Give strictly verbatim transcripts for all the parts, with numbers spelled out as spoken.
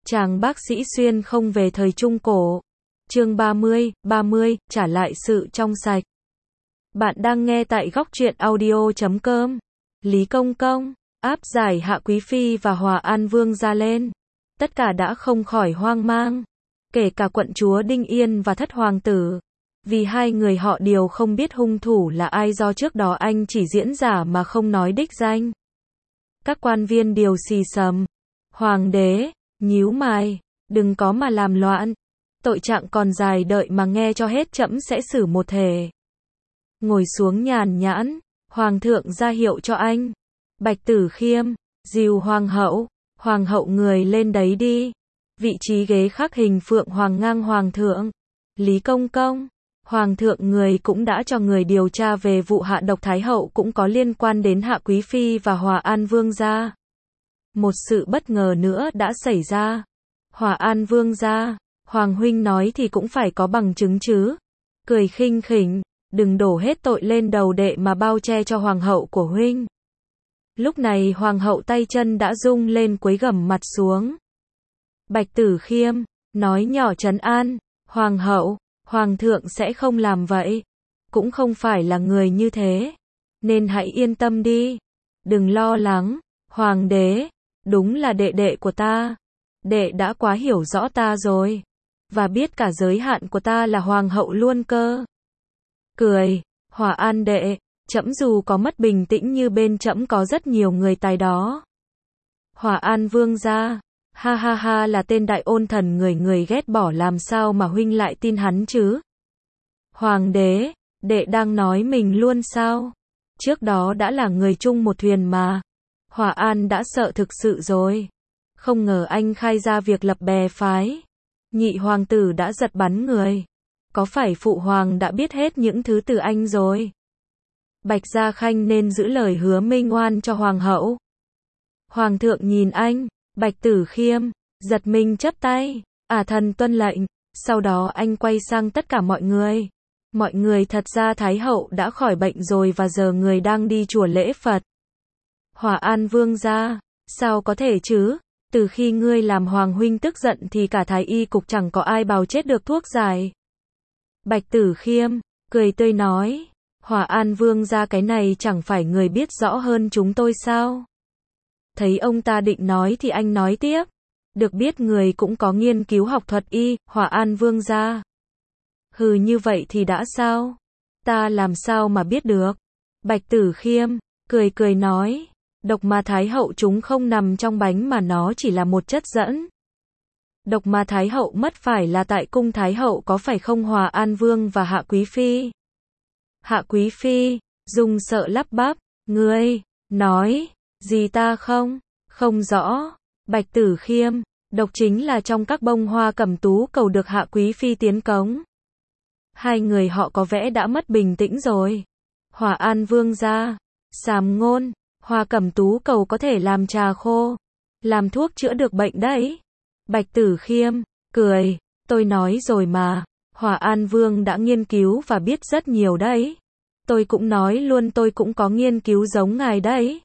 Chàng bác sĩ xuyên không về thời Trung Cổ. Chương ba mươi, ba mươi, trả lại sự trong sạch. Bạn đang nghe tại góc truyện audio chấm com. Lý Công Công, áp giải Hạ Quý Phi và Hòa An Vương ra lên. Tất cả đã không khỏi hoang mang. Kể cả quận chúa Đinh Yên và thất hoàng tử. Vì hai người họ đều không biết hung thủ là ai do trước đó anh chỉ diễn giả mà không nói đích danh. Các quan viên đều xì xầm. Hoàng đế, nhíu mày, đừng có mà làm loạn. Tội trạng còn dài đợi mà nghe cho hết trẫm sẽ xử một thể. Ngồi xuống nhàn nhãn, hoàng thượng ra hiệu cho anh. Bạch Tử Khiêm, dìu hoàng hậu, hoàng hậu người lên đấy đi. Vị trí ghế khắc hình phượng hoàng ngang hoàng thượng. Lý Công Công, hoàng thượng người cũng đã cho người điều tra về vụ hạ độc Thái hậu cũng có liên quan đến Hạ Quý Phi và Hòa An Vương gia. Một sự bất ngờ nữa đã xảy ra. Hòa An Vương gia, Hoàng huynh nói thì cũng phải có bằng chứng chứ. Cười khinh khỉnh, đừng đổ hết tội lên đầu đệ mà bao che cho hoàng hậu của huynh. Lúc này hoàng hậu tay chân đã rung lên quấy gầm mặt xuống. Bạch Tử Khiêm, nói nhỏ trấn an, hoàng hậu, hoàng thượng sẽ không làm vậy. Cũng không phải là người như thế. Nên hãy yên tâm đi. Đừng lo lắng, hoàng đế, đúng là đệ đệ của ta. Đệ đã quá hiểu rõ ta rồi. Và biết cả giới hạn của ta là hoàng hậu luôn cơ. Cười, Hòa An đệ, trẫm dù có mất bình tĩnh như bên trẫm có rất nhiều người tài đó. Hòa An Vương gia, ha ha ha là tên đại ôn thần người người ghét bỏ làm sao mà huynh lại tin hắn chứ? Hoàng đế, đệ đang nói mình luôn sao? Trước đó đã là người chung một thuyền mà. Hòa An đã sợ thực sự rồi. Không ngờ anh khai ra việc lập bè phái. Nhị hoàng tử đã giật bắn người. Có phải phụ hoàng đã biết hết những thứ từ anh rồi? Bạch Gia Khanh nên giữ lời hứa minh oan cho hoàng hậu. Hoàng thượng nhìn anh, Bạch Tử Khiêm, giật mình chắp tay, à thần tuân lệnh. Sau đó anh quay sang tất cả mọi người. Mọi người thật ra Thái hậu đã khỏi bệnh rồi và giờ người đang đi chùa lễ Phật. Hòa An Vương gia, sao có thể chứ? Từ khi ngươi làm hoàng huynh tức giận thì cả Thái y cục chẳng có ai bào chết được thuốc giải. Bạch Tử Khiêm, cười tươi nói, Hòa An Vương gia cái này chẳng phải người biết rõ hơn chúng tôi sao? Thấy ông ta định nói thì anh nói tiếp. Được biết người cũng có nghiên cứu học thuật y, Hòa An Vương gia. Hừ như vậy thì đã sao? Ta làm sao mà biết được? Bạch Tử Khiêm, cười cười nói, độc ma Thái hậu chúng không nằm trong bánh mà nó chỉ là một chất dẫn. Độc ma Thái hậu mất phải là tại cung Thái hậu có phải không Hòa An Vương và Hạ Quý Phi? Hạ Quý Phi, dùng sợ lắp bắp, ngươi, nói, gì ta không, không rõ. Bạch Tử Khiêm, độc chính là trong các bông hoa cẩm tú cầu được Hạ Quý Phi tiến cống. Hai người họ có vẻ đã mất bình tĩnh rồi. Hòa An Vương gia, sàm ngôn, hoa cẩm tú cầu có thể làm trà khô, làm thuốc chữa được bệnh đấy. Bạch Tử Khiêm, cười, tôi nói rồi mà, Hòa An Vương đã nghiên cứu và biết rất nhiều đấy. Tôi cũng nói luôn tôi cũng có nghiên cứu giống ngài đấy.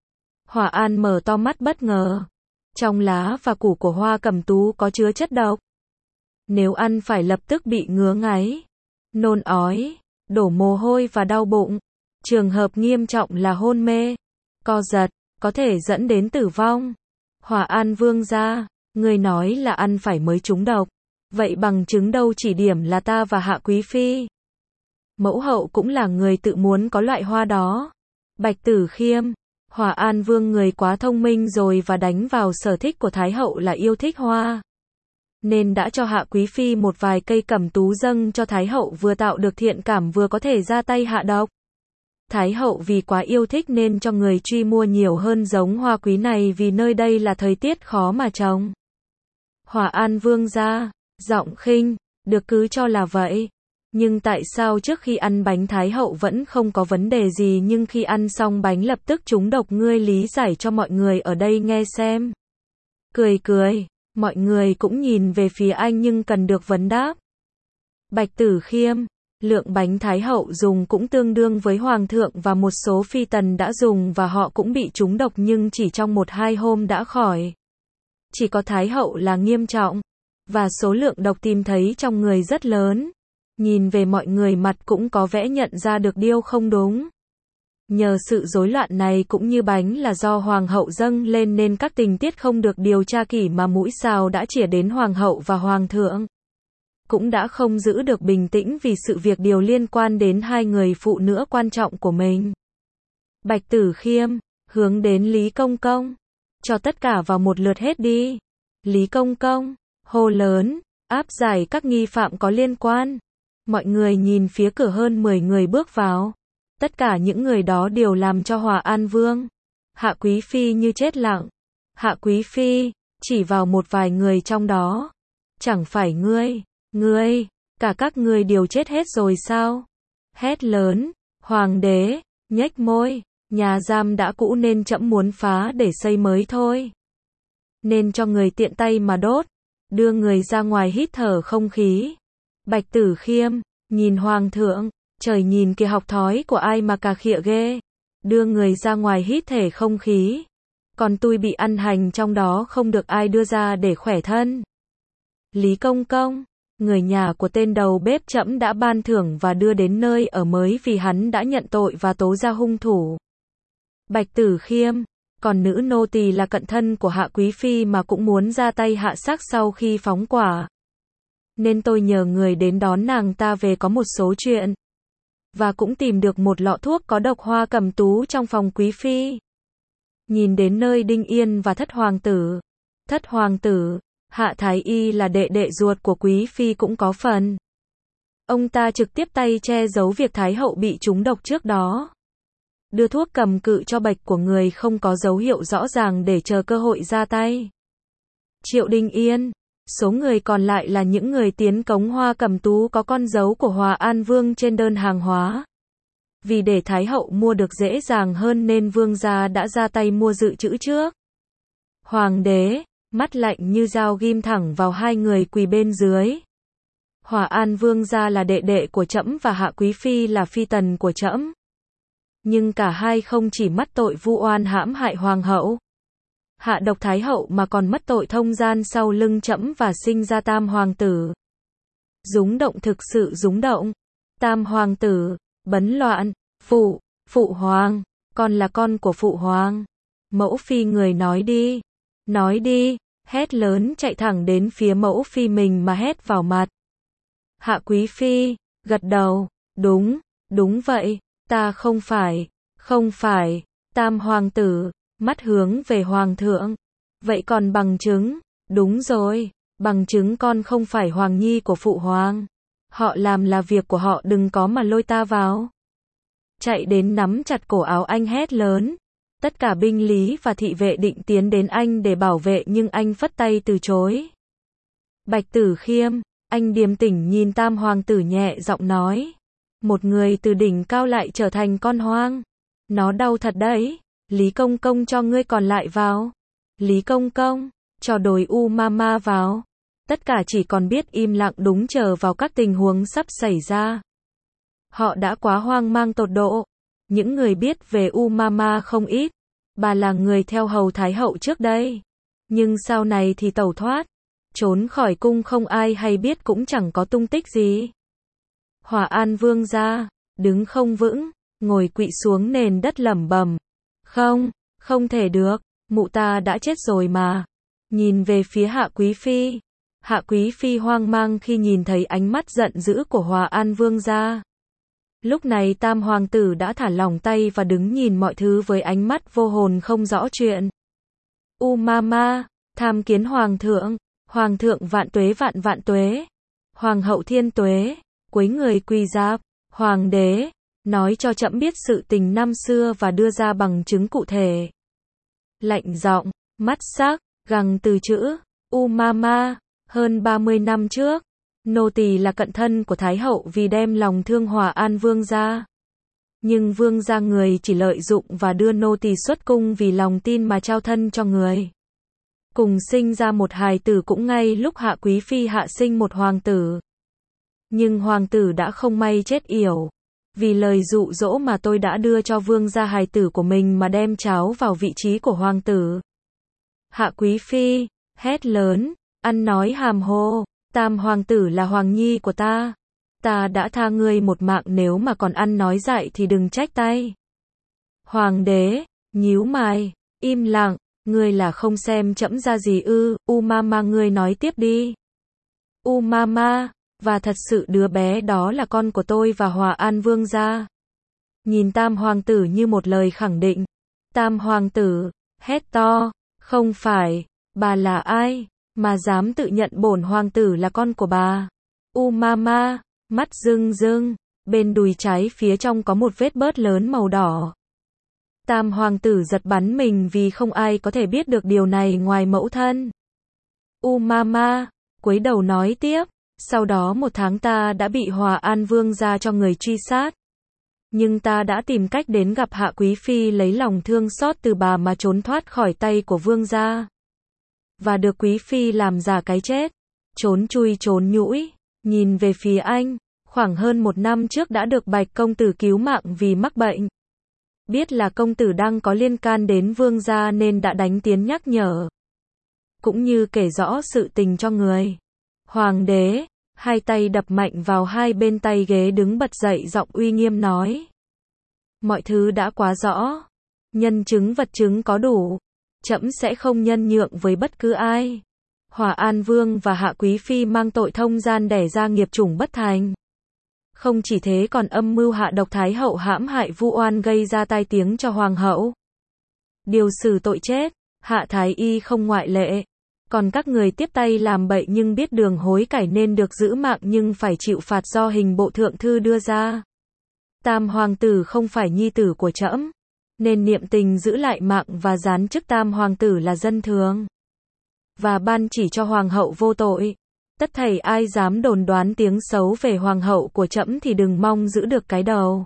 Hòa An mở to mắt bất ngờ. Trong lá và củ của hoa cẩm tú có chứa chất độc. Nếu ăn phải lập tức bị ngứa ngáy, nôn ói, đổ mồ hôi và đau bụng. Trường hợp nghiêm trọng là hôn mê, co giật, có thể dẫn đến tử vong. Hòa An Vương gia, người nói là ăn phải mới trúng độc. Vậy bằng chứng đâu chỉ điểm là ta và Hạ Quý Phi. Mẫu hậu cũng là người tự muốn có loại hoa đó. Bạch Tử Khiêm, Hòa An Vương người quá thông minh rồi và đánh vào sở thích của Thái hậu là yêu thích hoa. Nên đã cho Hạ Quý Phi một vài cây cẩm tú dâng cho Thái hậu vừa tạo được thiện cảm vừa có thể ra tay hạ độc. Thái hậu vì quá yêu thích nên cho người truy mua nhiều hơn giống hoa quý này vì nơi đây là thời tiết khó mà trồng. Hòa An Vương gia, giọng khinh, được cứ cho là vậy. Nhưng tại sao trước khi ăn bánh Thái hậu vẫn không có vấn đề gì nhưng khi ăn xong bánh lập tức trúng độc ngươi lý giải cho mọi người ở đây nghe xem. Cười cười, mọi người cũng nhìn về phía anh nhưng cần được vấn đáp. Bạch Tử Khiêm, lượng bánh Thái hậu dùng cũng tương đương với Hoàng thượng và một số phi tần đã dùng và họ cũng bị trúng độc nhưng chỉ trong một hai hôm đã khỏi. chỉ có Thái hậu là nghiêm trọng, và số lượng độc tìm thấy trong người rất lớn. Nhìn về mọi người mặt cũng có vẻ nhận ra được điều không đúng. Nhờ sự rối loạn này cũng như bánh là do hoàng hậu dâng lên nên các tình tiết không được điều tra kỹ mà mũi xào đã chĩa đến hoàng hậu và hoàng thượng. Cũng đã không giữ được bình tĩnh vì sự việc điều liên quan đến hai người phụ nữ quan trọng của mình. Bạch Tử Khiêm, hướng đến Lý Công Công. Cho tất cả vào một lượt hết đi. Lý Công Công, hô lớn, áp giải các nghi phạm có liên quan. Mọi người nhìn phía cửa hơn mười người bước vào. Tất cả những người đó đều làm cho Hòa An Vương. Hạ Quý Phi như chết lặng. Hạ Quý Phi, chỉ vào một vài người trong đó. Chẳng phải ngươi, ngươi, cả các ngươi đều chết hết rồi sao? Hét lớn, hoàng đế, nhếch môi, nhà giam đã cũ nên trẫm muốn phá để xây mới thôi. Nên cho người tiện tay mà đốt, đưa người ra ngoài hít thở không khí. Bạch Tử Khiêm, nhìn hoàng thượng, trời nhìn kìa học thói của ai mà cà khịa ghê. Đưa người ra ngoài hít thở không khí. Còn tôi bị ăn hành trong đó không được ai đưa ra để khỏe thân. Lý Công Công, người nhà của tên đầu bếp trẫm đã ban thưởng và đưa đến nơi ở mới vì hắn đã nhận tội và tố ra hung thủ. Bạch Tử Khiêm, còn nữ nô tỳ là cận thân của Hạ Quý Phi mà cũng muốn ra tay hạ sát sau khi phóng quả. Nên tôi nhờ người đến đón nàng ta về có một số chuyện. Và cũng tìm được một lọ thuốc có độc hoa cẩm tú trong phòng Quý Phi. Nhìn đến nơi Đinh Yên và thất hoàng tử. Thất hoàng tử, Hạ Thái Y là đệ đệ ruột của Quý Phi cũng có phần. Ông ta trực tiếp tay che giấu việc Thái hậu bị trúng độc trước đó. Đưa thuốc cầm cự cho bạch của người không có dấu hiệu rõ ràng để chờ cơ hội ra tay. Triệu Đinh Yên, số người còn lại là những người tiến cống hoa cẩm tú có con dấu của Hòa An Vương trên đơn hàng hóa. Vì để Thái hậu mua được dễ dàng hơn nên vương gia đã ra tay mua dự trữ trước. Hoàng đế, mắt lạnh như dao ghim thẳng vào hai người quỳ bên dưới. Hòa An Vương gia là đệ đệ của trẫm và Hạ Quý Phi là phi tần của trẫm. Nhưng cả hai không chỉ mắc tội vu oan hãm hại hoàng hậu, hạ độc Thái hậu mà còn mất tội thông gian sau lưng trẫm và sinh ra tam hoàng tử. Rúng động, thực sự rúng động. Tam hoàng tử, bấn loạn, phụ, phụ hoàng, con là con của phụ hoàng. Mẫu phi người nói đi, nói đi, hét lớn chạy thẳng đến phía mẫu phi mình mà hét vào mặt. Hạ Quý Phi, gật đầu, đúng, đúng vậy, ta không phải, không phải, tam hoàng tử, mắt hướng về hoàng thượng. Vậy còn bằng chứng? Đúng rồi, bằng chứng con không phải hoàng nhi của phụ hoàng. Họ làm là việc của họ, đừng có mà lôi ta vào. Chạy đến nắm chặt cổ áo anh hét lớn. Tất cả binh lý và thị vệ định tiến đến anh để bảo vệ nhưng anh phất tay từ chối. Bạch Tử Khiêm, anh điềm tĩnh nhìn tam hoàng tử nhẹ giọng nói. Một người từ đỉnh cao lại trở thành con hoang. Nó đau thật đấy. Lý Công Công cho ngươi còn lại vào. Lý Công Công, cho đồi U Mama vào. Tất cả chỉ còn biết im lặng đúng chờ vào các tình huống sắp xảy ra. Họ đã quá hoang mang tột độ. Những người biết về U Mama không ít. Bà là người theo hầu Thái hậu trước đây. Nhưng sau này thì tẩu thoát. Trốn khỏi cung không ai hay biết cũng chẳng có tung tích gì. Hòa An Vương gia, đứng không vững, ngồi quỵ xuống nền đất lẩm bẩm. Không, không thể được, mụ ta đã chết rồi mà. Nhìn về phía Hạ Quý Phi. Hạ Quý Phi hoang mang khi nhìn thấy ánh mắt giận dữ của Hòa An Vương gia. Lúc này tam hoàng tử đã thả lỏng tay và đứng nhìn mọi thứ với ánh mắt vô hồn không rõ chuyện. U Mama, tham kiến hoàng thượng, hoàng thượng vạn tuế vạn vạn tuế. Hoàng hậu thiên tuế, cúi người quỳ rạp, hoàng đế, nói cho trẫm biết sự tình năm xưa và đưa ra bằng chứng cụ thể. Lạnh giọng, mắt sắc, gằn từ chữ, U Mama, hơn ba mươi năm trước, nô tỳ là cận thân của Thái hậu vì đem lòng thương Hòa An Vương gia. Nhưng vương gia người chỉ lợi dụng và đưa nô tỳ xuất cung vì lòng tin mà trao thân cho người. Cùng sinh ra một hài tử cũng ngay lúc Hạ Quý Phi hạ sinh một hoàng tử. Nhưng hoàng tử đã không may chết yểu. Vì lời dụ dỗ mà tôi đã đưa cho vương gia hài tử của mình mà đem cháu vào vị trí của hoàng tử. Hạ Quý Phi, hét lớn, ăn nói hàm hồ, tam hoàng tử là hoàng nhi của ta. Ta đã tha ngươi một mạng, nếu mà còn ăn nói dại thì đừng trách tay. Hoàng đế, nhíu mày, im lặng, ngươi là không xem trẫm ra gì ư? U mama, ngươi nói tiếp đi. U mama, và thật sự đứa bé đó là con của tôi và Hòa An Vương gia. Nhìn tam hoàng tử như một lời khẳng định. Tam hoàng tử, hét to, không phải, bà là ai, mà dám tự nhận bổn hoàng tử là con của bà? U mama, mắt rưng rưng, bên đùi trái phía trong có một vết bớt lớn màu đỏ. Tam hoàng tử giật bắn mình vì không ai có thể biết được điều này ngoài mẫu thân. U mama, cúi đầu nói tiếp, sau đó một tháng ta đã bị Hòa An Vương gia cho người truy sát. Nhưng ta đã tìm cách đến gặp Hạ Quý Phi lấy lòng thương xót từ bà mà trốn thoát khỏi tay của Vương gia. Và được Quý Phi làm giả cái chết. Trốn chui trốn nhũi, nhìn về phía anh, khoảng hơn một năm trước đã được Bạch công tử cứu mạng vì mắc bệnh. Biết là công tử đang có liên can đến Vương gia nên đã đánh tiếng nhắc nhở. Cũng như kể rõ sự tình cho người. Hoàng đế, hai tay đập mạnh vào hai bên tay ghế, đứng bật dậy, giọng uy nghiêm nói. Mọi thứ đã quá rõ. Nhân chứng vật chứng có đủ. Trẫm sẽ không nhân nhượng với bất cứ ai. Hòa An Vương và Hạ Quý Phi mang tội thông gian đẻ ra nghiệp chủng bất thành. Không chỉ thế còn âm mưu hạ độc Thái hậu, hãm hại vu oan, gây ra tai tiếng cho Hoàng hậu. Điều xử tội chết, Hạ Thái Y không ngoại lệ. Còn các người tiếp tay làm bậy nhưng biết đường hối cải nên được giữ mạng nhưng phải chịu phạt do hình bộ thượng thư đưa ra. Tam hoàng tử không phải nhi tử của trẫm, nên niệm tình giữ lại mạng và giáng chức tam hoàng tử là dân thường. Và ban chỉ cho hoàng hậu vô tội. Tất thảy ai dám đồn đoán tiếng xấu về hoàng hậu của trẫm thì đừng mong giữ được cái đầu.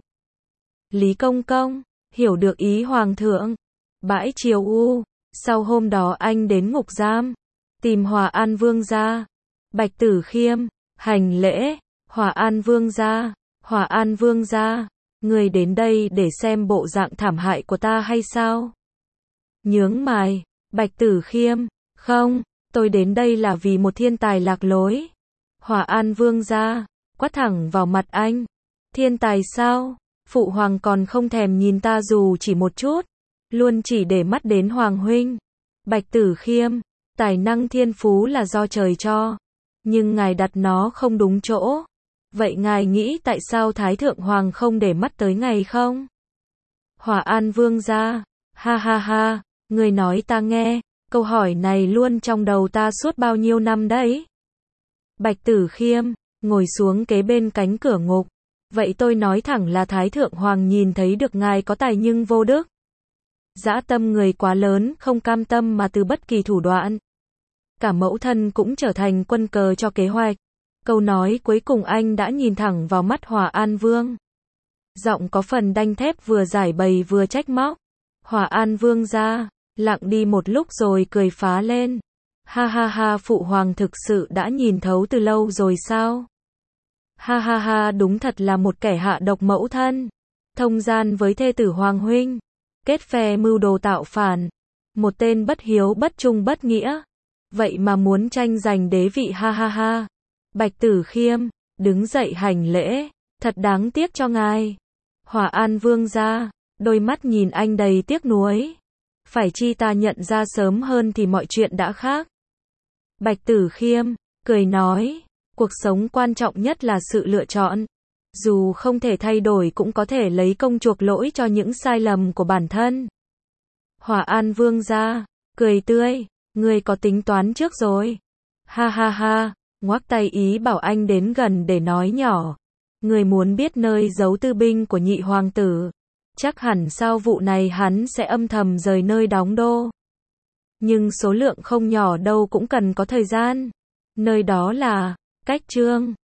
Lý Công Công, hiểu được ý hoàng thượng. Bãi triều u, sau hôm đó anh đến ngục giam, tìm Hòa An Vương gia. Bạch Tử Khiêm, hành lễ, Hòa An Vương gia, Hòa An Vương gia, người đến đây để xem bộ dạng thảm hại của ta hay sao? Nhướng mày, Bạch Tử Khiêm, không, tôi đến đây là vì một thiên tài lạc lối. Hòa An Vương gia, quát thẳng vào mặt anh. Thiên tài sao? Phụ hoàng còn không thèm nhìn ta dù chỉ một chút, luôn chỉ để mắt đến hoàng huynh. Bạch Tử Khiêm, tài năng thiên phú là do trời cho, nhưng ngài đặt nó không đúng chỗ. Vậy ngài nghĩ tại sao Thái Thượng Hoàng không để mắt tới ngài không? Hòa An Vương gia, ha ha ha, người nói ta nghe, câu hỏi này luôn trong đầu ta suốt bao nhiêu năm đấy. Bạch Tử Khiêm, ngồi xuống kế bên cánh cửa ngục. Vậy tôi nói thẳng là Thái Thượng Hoàng nhìn thấy được ngài có tài nhưng vô đức. Dã tâm người quá lớn, không cam tâm mà từ bất kỳ thủ đoạn. Cả mẫu thân cũng trở thành quân cờ cho kế hoạch. Câu nói cuối cùng anh đã nhìn thẳng vào mắt Hòa An Vương. Giọng có phần đanh thép, vừa giải bày vừa trách móc. Hòa An Vương ra, lặng đi một lúc rồi cười phá lên. Ha ha ha, phụ hoàng thực sự đã nhìn thấu từ lâu rồi sao? Ha ha ha, đúng thật là một kẻ hạ độc mẫu thân. Thông gian với thê tử hoàng huynh. Kết phe mưu đồ tạo phản. Một tên bất hiếu, bất trung, bất nghĩa. Vậy mà muốn tranh giành đế vị, ha ha ha. Bạch Tử Khiêm, đứng dậy hành lễ. Thật đáng tiếc cho ngài. Hòa An Vương ra, đôi mắt nhìn anh đầy tiếc nuối. Phải chi ta nhận ra sớm hơn thì mọi chuyện đã khác. Bạch Tử Khiêm, cười nói, cuộc sống quan trọng nhất là sự lựa chọn. Dù không thể thay đổi cũng có thể lấy công chuộc lỗi cho những sai lầm của bản thân. Hòa An Vương ra, cười tươi, ngươi có tính toán trước rồi. Ha ha ha, ngoắc tay ý bảo anh đến gần để nói nhỏ. Người muốn biết nơi giấu tư binh của nhị hoàng tử. Chắc hẳn sau vụ này hắn sẽ âm thầm rời nơi đóng đô. Nhưng số lượng không nhỏ đâu, cũng cần có thời gian. Nơi đó là Cách Trương.